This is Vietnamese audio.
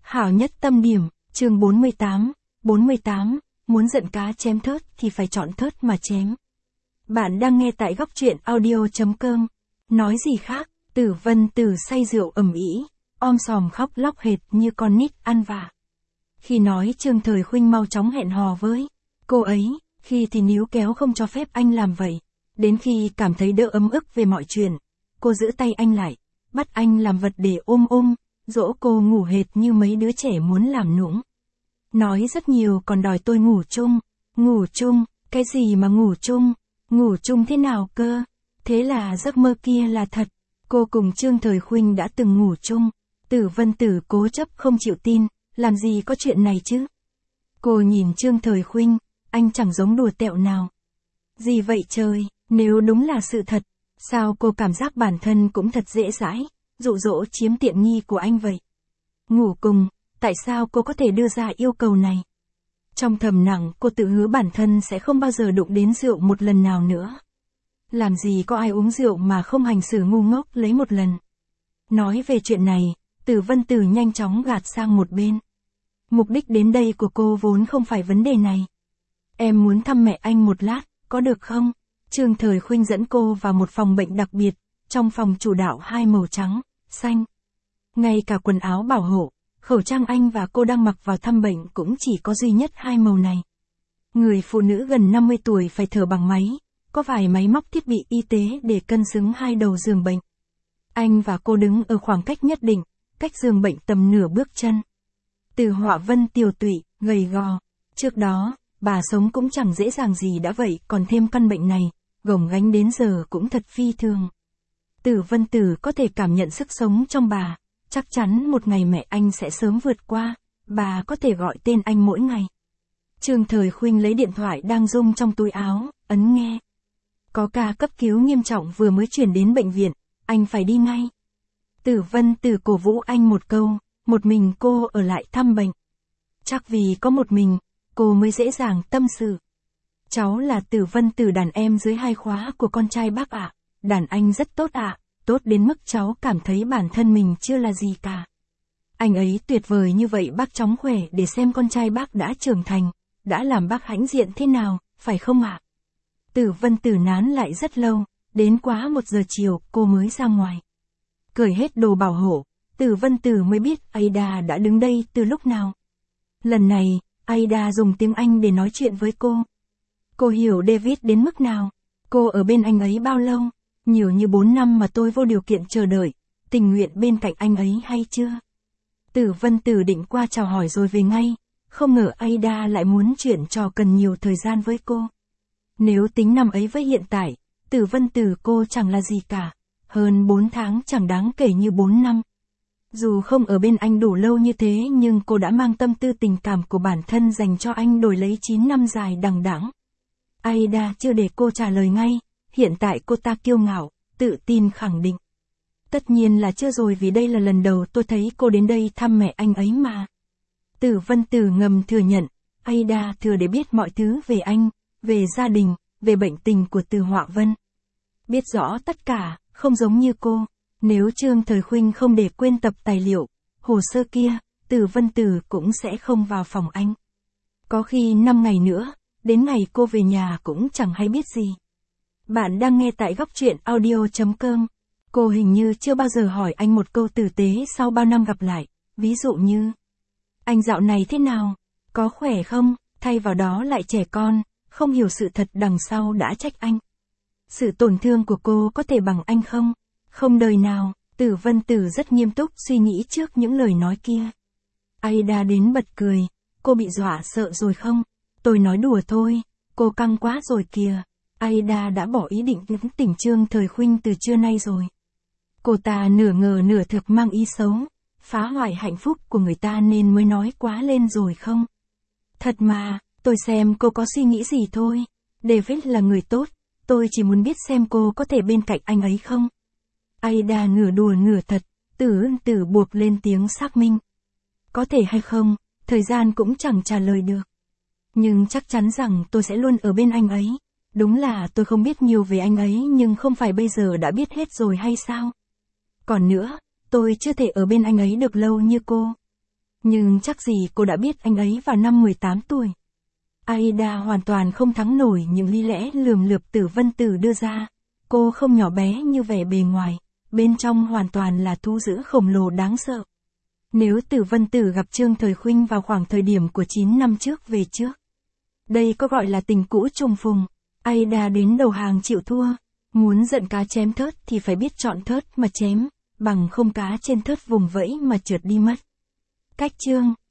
Hảo nhất tâm điểm, chương 48, muốn giận cá chém thớt thì phải chọn thớt mà chém. Bạn đang nghe tại góc truyện audio.com. Nói gì khác, Tử Vân Tử say rượu ầm ĩ, om sòm khóc lóc hệt như con nít ăn vạ. Khi nói Trương Thời Khuynh mau chóng hẹn hò với cô ấy, khi thì níu kéo không cho phép anh làm vậy. Đến khi cảm thấy đỡ ấm ức về mọi chuyện, cô giữ tay anh lại, bắt anh làm vật để ôm, dỗ cô ngủ hệt như mấy đứa trẻ muốn làm nũng. Nói rất nhiều còn đòi tôi ngủ chung, cái gì mà ngủ chung thế nào cơ? Thế là giấc mơ kia là thật, cô cùng Trương Thời Khuynh đã từng ngủ chung. Tử Vân Tử cố chấp không chịu tin, làm gì có chuyện này chứ? Cô nhìn Trương Thời Khuynh, anh chẳng giống đùa tẹo nào. Gì vậy trời, nếu đúng là sự thật, sao cô cảm giác bản thân cũng thật dễ dãi, dụ dỗ chiếm tiện nghi của anh vậy? Ngủ cùng, tại sao cô có thể đưa ra yêu cầu này? Trong thầm lặng cô tự hứa bản thân sẽ không bao giờ đụng đến rượu một lần nào nữa. Làm gì có ai uống rượu mà không hành xử ngu ngốc lấy một lần. Nói về chuyện này, Tử Vân Tử nhanh chóng gạt sang một bên. Mục đích đến đây của cô vốn không phải vấn đề này. Em muốn thăm mẹ anh một lát, có được không? Trương Thời Khuynh dẫn cô vào một phòng bệnh đặc biệt, trong phòng chủ đạo hai màu trắng, xanh. Ngay cả quần áo bảo hộ, khẩu trang anh và cô đang mặc vào thăm bệnh cũng chỉ có duy nhất hai màu này. Người phụ nữ gần 50 tuổi phải thở bằng máy, có vài máy móc thiết bị y tế để cân xứng hai đầu giường bệnh. Anh và cô đứng ở khoảng cách nhất định, cách giường bệnh tầm nửa bước chân. Từ Họa Vân tiều tụy, gầy gò. Trước đó, bà sống cũng chẳng dễ dàng gì đã vậy, còn thêm căn bệnh này, gồng gánh đến giờ cũng thật phi thường. Tử Vân Tử có thể cảm nhận sức sống trong bà, chắc chắn một ngày mẹ anh sẽ sớm vượt qua, bà có thể gọi tên anh mỗi ngày. Trương Thời Khuynh lấy điện thoại đang rung trong túi áo, ấn nghe. Có ca cấp cứu nghiêm trọng vừa mới chuyển đến bệnh viện, anh phải đi ngay. Tử Vân Tử cổ vũ anh một câu, một mình cô ở lại thăm bệnh. Chắc vì có một mình, cô mới dễ dàng tâm sự. Cháu là Tử Vân Tử, đàn em dưới 2 khóa của con trai bác ạ. Đàn anh rất tốt ạ, tốt đến mức cháu cảm thấy bản thân mình chưa là gì cả. Anh ấy tuyệt vời như vậy, bác chóng khỏe để xem con trai bác đã trưởng thành, đã làm bác hãnh diện thế nào, phải không ạ? Tử Vân Tử nán lại rất lâu, đến quá 1 giờ chiều cô mới ra ngoài. Cởi hết đồ bảo hộ, Tử Vân Tử mới biết Aida đã đứng đây từ lúc nào. Lần này, Aida dùng tiếng Anh để nói chuyện với cô. Cô hiểu David đến mức nào? Cô ở bên anh ấy bao lâu? Nhiều như 4 năm mà tôi vô điều kiện chờ đợi, tình nguyện bên cạnh anh ấy hay chưa? Tử Vân Tử định qua chào hỏi rồi về ngay, không ngờ Aida lại muốn chuyện trò cần nhiều thời gian với cô. Nếu tính năm ấy với hiện tại, Tử Vân Tử cô chẳng là gì cả, hơn 4 tháng chẳng đáng kể như 4 năm. Dù không ở bên anh đủ lâu như thế nhưng cô đã mang tâm tư tình cảm của bản thân dành cho anh đổi lấy 9 năm dài đằng đẵng. Aida chưa để cô trả lời ngay, hiện tại cô ta kiêu ngạo, tự tin khẳng định. Tất nhiên là chưa rồi, vì đây là lần đầu tôi thấy cô đến đây thăm mẹ anh ấy mà. Tử Vân Tử ngầm thừa nhận, Aida thừa để biết mọi thứ về anh, về gia đình, về bệnh tình của Từ Họa Vân. Biết rõ tất cả, không giống như cô. Nếu Trương Thời Khuynh không để quên tập tài liệu, hồ sơ kia, Tử Vân Tử cũng sẽ không vào phòng anh. Có khi 5 ngày nữa, đến ngày cô về nhà cũng chẳng hay biết gì. Bạn đang nghe tại góc truyện audio.com. Cô hình như chưa bao giờ hỏi anh một câu tử tế sau bao năm gặp lại, ví dụ như: anh dạo này thế nào? Có khỏe không? Thay vào đó lại trẻ con, không hiểu sự thật đằng sau đã trách anh. Sự tổn thương của cô có thể bằng anh không? Không đời nào. Tử Vân Tử rất nghiêm túc suy nghĩ trước những lời nói kia. Aida đến bật cười, cô bị dọa sợ rồi không? Tôi nói đùa thôi, cô căng quá rồi kìa. Aida đã bỏ ý định tỉnh Trương Thời Khuynh từ trưa nay rồi. Cô ta nửa ngờ nửa thực mang ý xấu, phá hoại hạnh phúc của người ta nên mới nói quá lên rồi không? Thật mà, tôi xem cô có suy nghĩ gì thôi. David là người tốt, tôi chỉ muốn biết xem cô có thể bên cạnh anh ấy không? Aida nửa đùa nửa thật, Tử buộc lên tiếng xác minh. Có thể hay không, thời gian cũng chẳng trả lời được. Nhưng chắc chắn rằng tôi sẽ luôn ở bên anh ấy. Đúng là tôi không biết nhiều về anh ấy nhưng không phải bây giờ đã biết hết rồi hay sao? Còn nữa, tôi chưa thể ở bên anh ấy được lâu như cô. Nhưng chắc gì cô đã biết anh ấy vào năm 18 tuổi. Aida hoàn toàn không thắng nổi những lý lẽ lườm lượp Tử Vân Tử đưa ra. Cô không nhỏ bé như vẻ bề ngoài, bên trong hoàn toàn là thú dữ khổng lồ đáng sợ. Nếu Tử Vân Tử gặp Trương Thời Khuynh vào khoảng thời điểm của 9 năm trước về trước, đây có gọi là tình cũ trùng phùng. Aida đến đầu hàng chịu thua. Muốn giận cá chém thớt thì phải biết chọn thớt mà chém, bằng không cá trên thớt vùng vẫy mà trượt đi mất. Cách chương